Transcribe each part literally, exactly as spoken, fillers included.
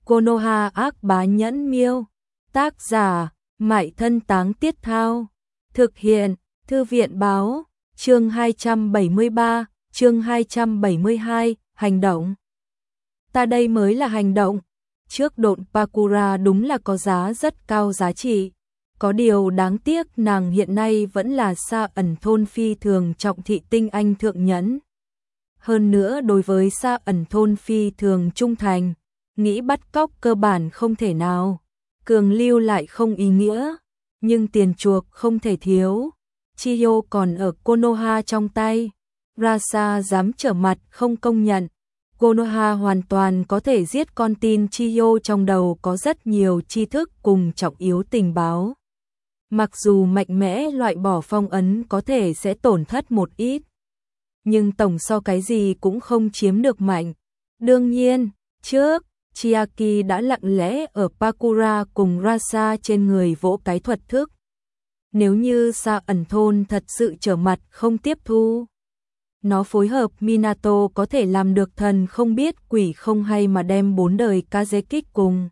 Konoha ác bá nhẫn miêu. Tác giả, Mại Thân Táng Tiết Thao. Thực hiện, Thư viện báo. Chương hai trăm bảy mươi ba, chương hai trăm bảy mươi hai, hành động. Ta đây mới là hành động. Trước độn Pakura đúng là có giá rất cao giá trị. Có điều đáng tiếc nàng hiện nay vẫn là Sa Ẩn Thôn phi thường trọng thị tinh anh thượng nhẫn. Hơn nữa đối với Sa Ẩn Thôn phi thường trung thành, nghĩ bắt cóc cơ bản không thể nào, cường lưu lại không ý nghĩa, nhưng tiền chuộc không thể thiếu. Chiyo còn ở Konoha trong tay, Rasa dám trở mặt không công nhận. Konoha hoàn toàn có thể giết con tin Chiyo, trong đầu có rất nhiều tri thức cùng trọng yếu tình báo. Mặc dù mạnh mẽ loại bỏ phong ấn có thể sẽ tổn thất một ít, nhưng tổng so cái gì cũng không chiếm được mạnh. Đương nhiên, trước, Chiaki đã lặng lẽ ở Pakura cùng Rasa trên người vỗ cái thuật thức. Nếu như Sa Ẩn Thôn thật sự trở mặt không tiếp thu, nó phối hợp Minato có thể làm được thần không biết quỷ không hay mà đem bốn đời Kazekích cùng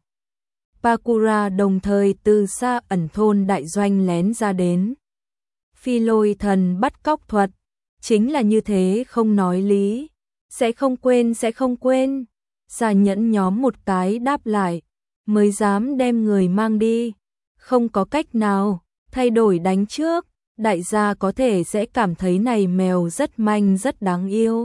Pakura đồng thời từ Sa Ẩn Thôn đại doanh lén ra đến. Phi lôi thần bắt cóc thuật, chính là như thế, không nói lý. Sẽ không quên, sẽ không quên. Sa nhẫn nhóm một cái đáp lại, mới dám đem người mang đi. Không có cách nào, thay đổi đánh trước. Đại gia có thể sẽ cảm thấy này mèo rất manh rất đáng yêu.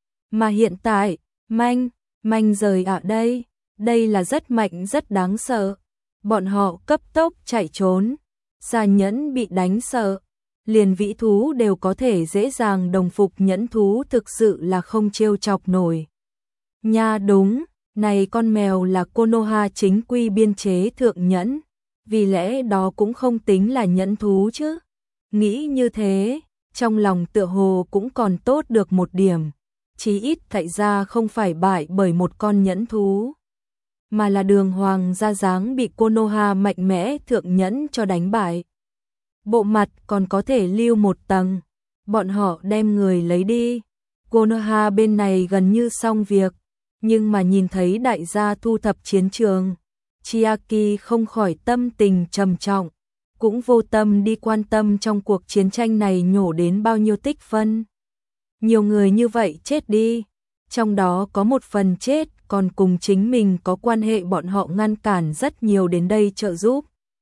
Mà hiện tại, manh, manh rời ở đây, đây là rất mạnh rất đáng sợ. Bọn họ cấp tốc chạy trốn, Sa nhẫn bị đánh sợ, liền vĩ thú đều có thể dễ dàng đồng phục nhẫn thú, thực sự là không trêu chọc nổi. Nha đúng, này con mèo là Konoha chính quy biên chế thượng nhẫn, vì lẽ đó cũng không tính là nhẫn thú chứ. Nghĩ như thế, trong lòng tựa hồ cũng còn tốt được một điểm, chí ít tại ra không phải bại bởi một con nhẫn thú, mà là đường hoàng ra dáng bị Konoha mạnh mẽ thượng nhẫn cho đánh bại. Bộ mặt còn có thể lưu một tầng, bọn họ đem người lấy đi. Konoha bên này gần như xong việc, nhưng mà nhìn thấy đại gia thu thập chiến trường, Chiaki không khỏi tâm tình trầm trọng, cũng vô tâm đi quan tâm trong cuộc chiến tranh này nhổ đến bao nhiêu tích phân. Nhiều người như vậy chết đi, trong đó có một phần chết còn cùng chính mình có quan hệ, bọn họ ngăn cản rất nhiều đến đây trợ giúp.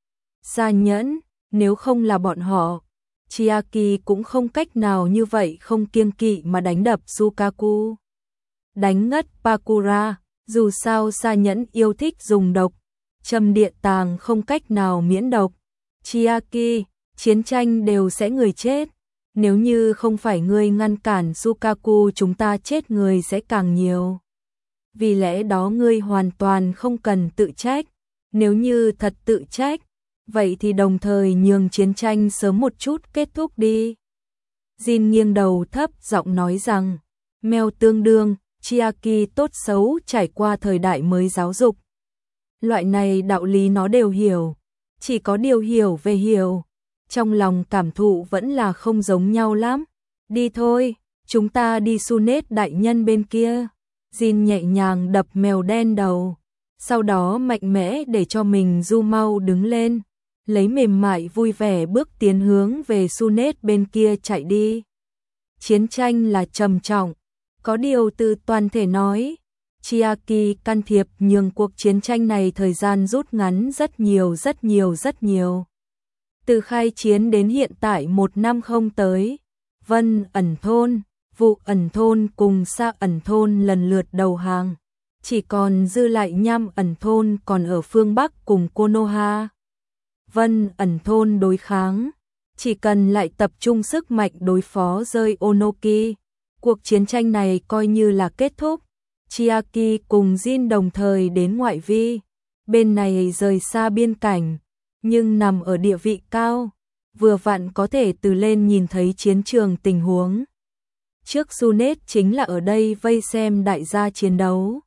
Sa nhẫn, nếu không là bọn họ, Chiaki cũng không cách nào như vậy không kiêng kỵ mà đánh đập Sukaku. Đánh ngất Pakura, dù sao Sa nhẫn yêu thích dùng độc, châm địa tàng không cách nào miễn độc. Chiaki, chiến tranh đều sẽ người chết, nếu như không phải ngươi ngăn cản Sukaku chúng ta chết người sẽ càng nhiều. Vì lẽ đó ngươi hoàn toàn không cần tự trách, nếu như thật tự trách, vậy thì đồng thời nhường chiến tranh sớm một chút kết thúc đi. Jin nghiêng đầu thấp giọng nói rằng, mèo tương đương, Chiaki tốt xấu trải qua thời đại mới giáo dục. Loại này đạo lý nó đều hiểu, chỉ có điều hiểu về hiểu, trong lòng cảm thụ vẫn là không giống nhau lắm. Đi thôi, chúng ta đi Sunet đại nhân bên kia. Jin nhẹ nhàng đập mèo đen đầu, sau đó mạnh mẽ để cho mình du mau đứng lên, lấy mềm mại vui vẻ bước tiến hướng về Sunet bên kia chạy đi. Chiến tranh là trầm trọng, có điều từ toàn thể nói, Chiaki can thiệp nhường cuộc chiến tranh này thời gian rút ngắn rất nhiều rất nhiều rất nhiều. Từ khai chiến đến hiện tại một năm không tới, Vân Ẩn Thôn, Vụ Ẩn Thôn cùng Sa Ẩn Thôn lần lượt đầu hàng, chỉ còn dư lại Nham Ẩn Thôn còn ở phương Bắc cùng Konoha. Vân Ẩn Thôn đối kháng, chỉ cần lại tập trung sức mạnh đối phó rơi Onoki, cuộc chiến tranh này coi như là kết thúc. Chiaki cùng Jin đồng thời đến ngoại vi, bên này rời xa biên cảnh, nhưng nằm ở địa vị cao, vừa vặn có thể từ lên nhìn thấy chiến trường tình huống. Trước Sunet chính là ở đây vây xem đại gia chiến đấu.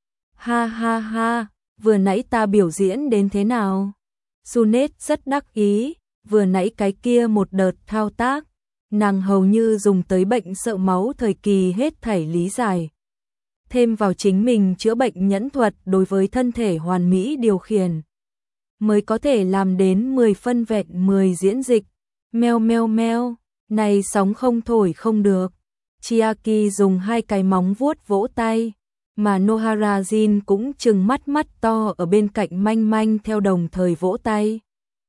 Ha ha ha, vừa nãy ta biểu diễn đến thế nào? Sunet rất đắc ý, vừa nãy cái kia một đợt thao tác, nàng hầu như dùng tới bệnh sợ máu thời kỳ hết thảy lý giải. thêm vào chính mình chữa bệnh nhẫn thuật đối với thân thể hoàn mỹ điều khiển, mới có thể làm đến mười phân vẹn mười diễn dịch. Meo meo meo, này sóng không thổi không được. Chiaki dùng hai cái móng vuốt vỗ tay, mà Noharajin cũng trừng mắt mắt to ở bên cạnh manh manh theo đồng thời vỗ tay.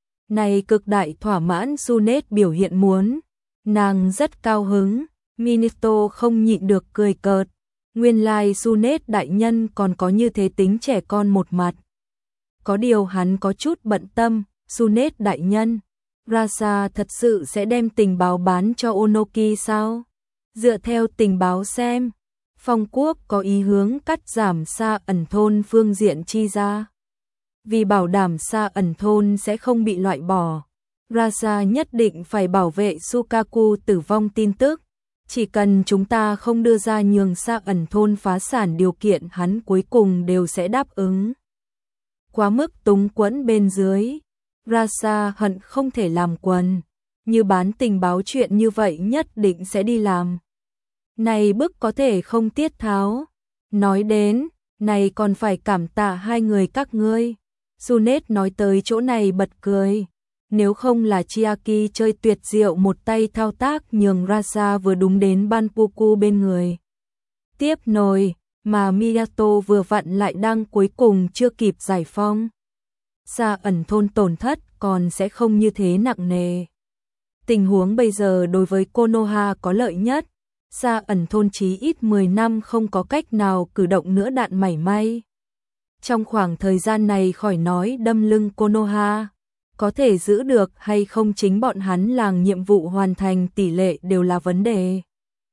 Này cực đại thỏa mãn Sunet biểu hiện muốn, nàng rất cao hứng, Minato không nhịn được cười cợt. Nguyên lai Sunet đại nhân còn có như thế tính trẻ con một mặt. Có điều hắn có chút bận tâm, Sunet đại nhân, Rasa thật sự sẽ đem tình báo bán cho Onoki sao? Dựa theo tình báo xem, Phong quốc có ý hướng cắt giảm Sa ẩn thôn phương diện chi ra. Vì bảo đảm Sa ẩn thôn sẽ không bị loại bỏ, Rasa nhất định phải bảo vệ Sukaku tử vong tin tức. Chỉ cần chúng ta không đưa ra nhường Sa ẩn thôn phá sản điều kiện, hắn cuối cùng đều sẽ đáp ứng. Quá mức túng quẫn bên dưới, Rasa hận không thể làm quần, như bán tình báo chuyện như vậy nhất định sẽ đi làm. Này bức có thể không tiết tháo. Nói đến, này còn phải cảm tạ hai người các ngươi. Sunet nói tới chỗ này bật cười. Nếu không là Chiaki chơi tuyệt diệu một tay thao tác nhường Rasa vừa đúng đến Banpuku bên người. Tiếp nồi, mà Miyato vừa vặn lại đang cuối cùng chưa kịp giải phóng. Sa ẩn thôn tổn thất còn sẽ không như thế nặng nề. Tình huống bây giờ đối với Konoha có lợi nhất. Sa ẩn thôn chí ít mười năm không có cách nào cử động nữa đạn mảy may. Trong khoảng thời gian này khỏi nói đâm lưng Konoha, có thể giữ được hay không chính bọn hắn làng nhiệm vụ hoàn thành tỷ lệ đều là vấn đề.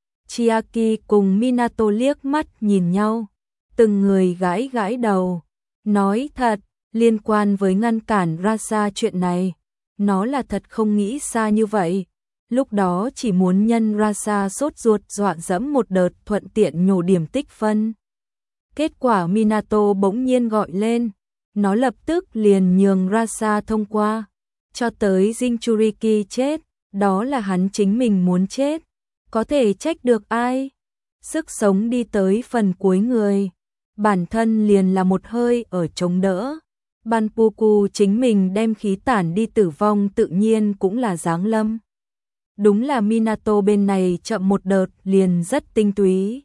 Chiaki cùng Minato liếc mắt nhìn nhau, từng người gãi gãi đầu. Nói thật, liên quan với ngăn cản Rasa chuyện này, nó là thật không nghĩ xa như vậy. Lúc đó chỉ muốn nhân Rasa sốt ruột dọa dẫm một đợt thuận tiện nhổ điểm tích phân. Kết quả Minato bỗng nhiên gọi lên, nó lập tức liền nhường Rasa thông qua. Cho tới Jinchuriki chết, đó là hắn chính mình muốn chết. Có thể trách được ai? Sức sống đi tới phần cuối người, bản thân liền là một hơi ở chống đỡ. Banpuku chính mình đem khí tản đi tử vong tự nhiên cũng là giáng lâm. Đúng là Minato bên này chậm một đợt liền rất tinh túy.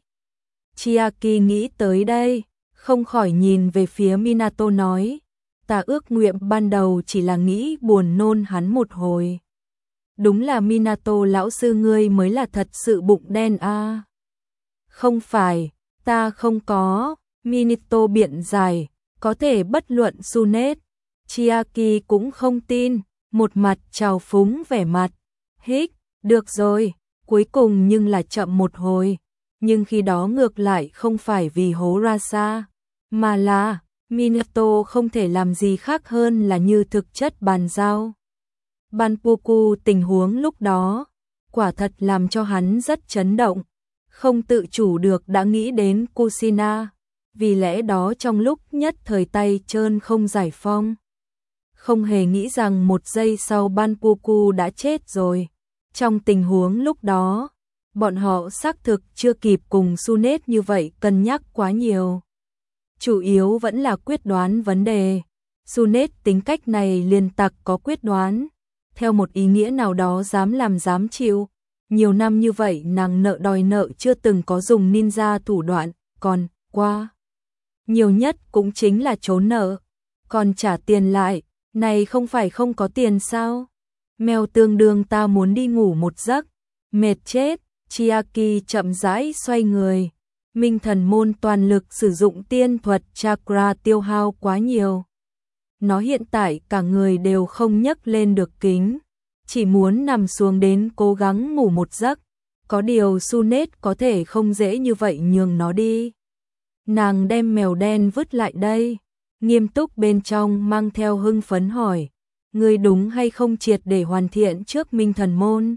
Chiaki nghĩ tới đây, không khỏi nhìn về phía Minato nói, ta ước nguyện ban đầu chỉ là nghĩ buồn nôn hắn một hồi. Đúng là Minato lão sư ngươi mới là thật sự bụng đen a. À. Không phải, ta không có, Minato biện giải, có thể bất luận Sunet. Chiaki cũng không tin, một mặt trào phúng vẻ mặt, hích. Được rồi, cuối cùng nhưng là chậm một hồi, nhưng khi đó ngược lại không phải vì hố Rasa, mà là Minato không thể làm gì khác hơn là như thực chất bàn giao. Banpuku tình huống lúc đó, quả thật làm cho hắn rất chấn động, không tự chủ được đã nghĩ đến Kushina, vì lẽ đó trong lúc nhất thời tay trơn không giải phong. Không hề nghĩ rằng một giây sau Banpuku đã chết rồi. Trong tình huống lúc đó, bọn họ xác thực chưa kịp cùng Sunet như vậy cân nhắc quá nhiều. Chủ yếu vẫn là quyết đoán vấn đề. Sunet tính cách này liên tặc có quyết đoán, theo một ý nghĩa nào đó dám làm dám chịu. Nhiều năm như vậy nàng nợ đòi nợ chưa từng có dùng ninja thủ đoạn, còn qua. Nhiều nhất cũng chính là trốn nợ, còn trả tiền lại, này không phải không có tiền sao? Mèo tương đương ta muốn đi ngủ một giấc, mệt chết. Chiaki chậm rãi xoay người. Minh thần môn toàn lực sử dụng tiên thuật chakra tiêu hao quá nhiều. Nó hiện tại cả người đều không nhấc lên được kính, chỉ muốn nằm xuống đến cố gắng ngủ một giấc. Có điều Sunet có thể không dễ như vậy nhường nó đi. Nàng đem mèo đen vứt lại đây, nghiêm túc bên trong mang theo hưng phấn hỏi, ngươi đúng hay không triệt để hoàn thiện trước Minh thần môn?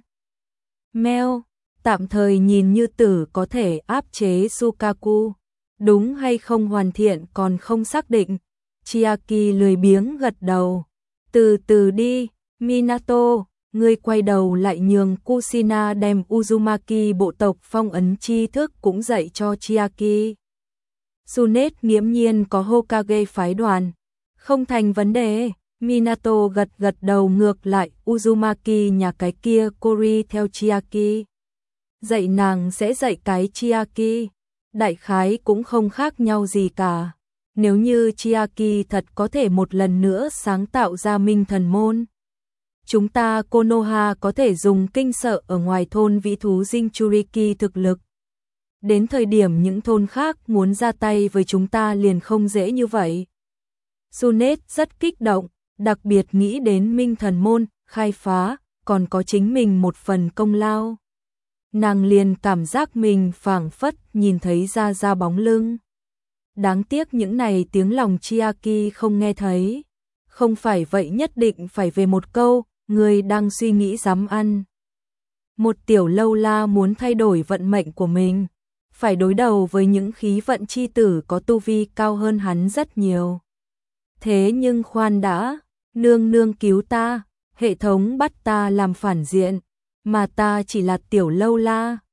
Mèo, tạm thời nhìn như tử có thể áp chế Sukaku, đúng hay không hoàn thiện còn không xác định. Chiaki lười biếng gật đầu, từ từ đi, Minato, ngươi quay đầu lại nhường Kushina đem Uzumaki bộ tộc phong ấn tri thức cũng dạy cho Chiaki. Tsunade nghiễm nhiên có Hokage phái đoàn. Không thành vấn đề. Minato gật gật đầu, ngược lại Uzumaki nhà cái kia Kori theo Chiaki. Dạy nàng sẽ dạy cái Chiaki. Đại khái cũng không khác nhau gì cả. Nếu như Chiaki thật có thể một lần nữa sáng tạo ra Minh Thần Môn, chúng ta Konoha có thể dùng kinh sợ ở ngoài thôn vĩ thú Jinchuriki thực lực. Đến thời điểm những thôn khác muốn ra tay với chúng ta liền không dễ như vậy. Tsunade rất kích động, đặc biệt nghĩ đến Minh Thần Môn, khai phá, còn có chính mình một phần công lao. Nàng liền cảm giác mình phảng phất nhìn thấy ra ra bóng lưng. Đáng tiếc những này tiếng lòng Chiaki không nghe thấy. Không phải vậy nhất định phải về một câu, người đang suy nghĩ dám ăn. Một tiểu lâu la muốn thay đổi vận mệnh của mình, phải đối đầu với những khí vận chi tử có tu vi cao hơn hắn rất nhiều. Thế nhưng khoan đã, nương nương cứu ta, hệ thống bắt ta làm phản diện, mà ta chỉ là tiểu lâu la.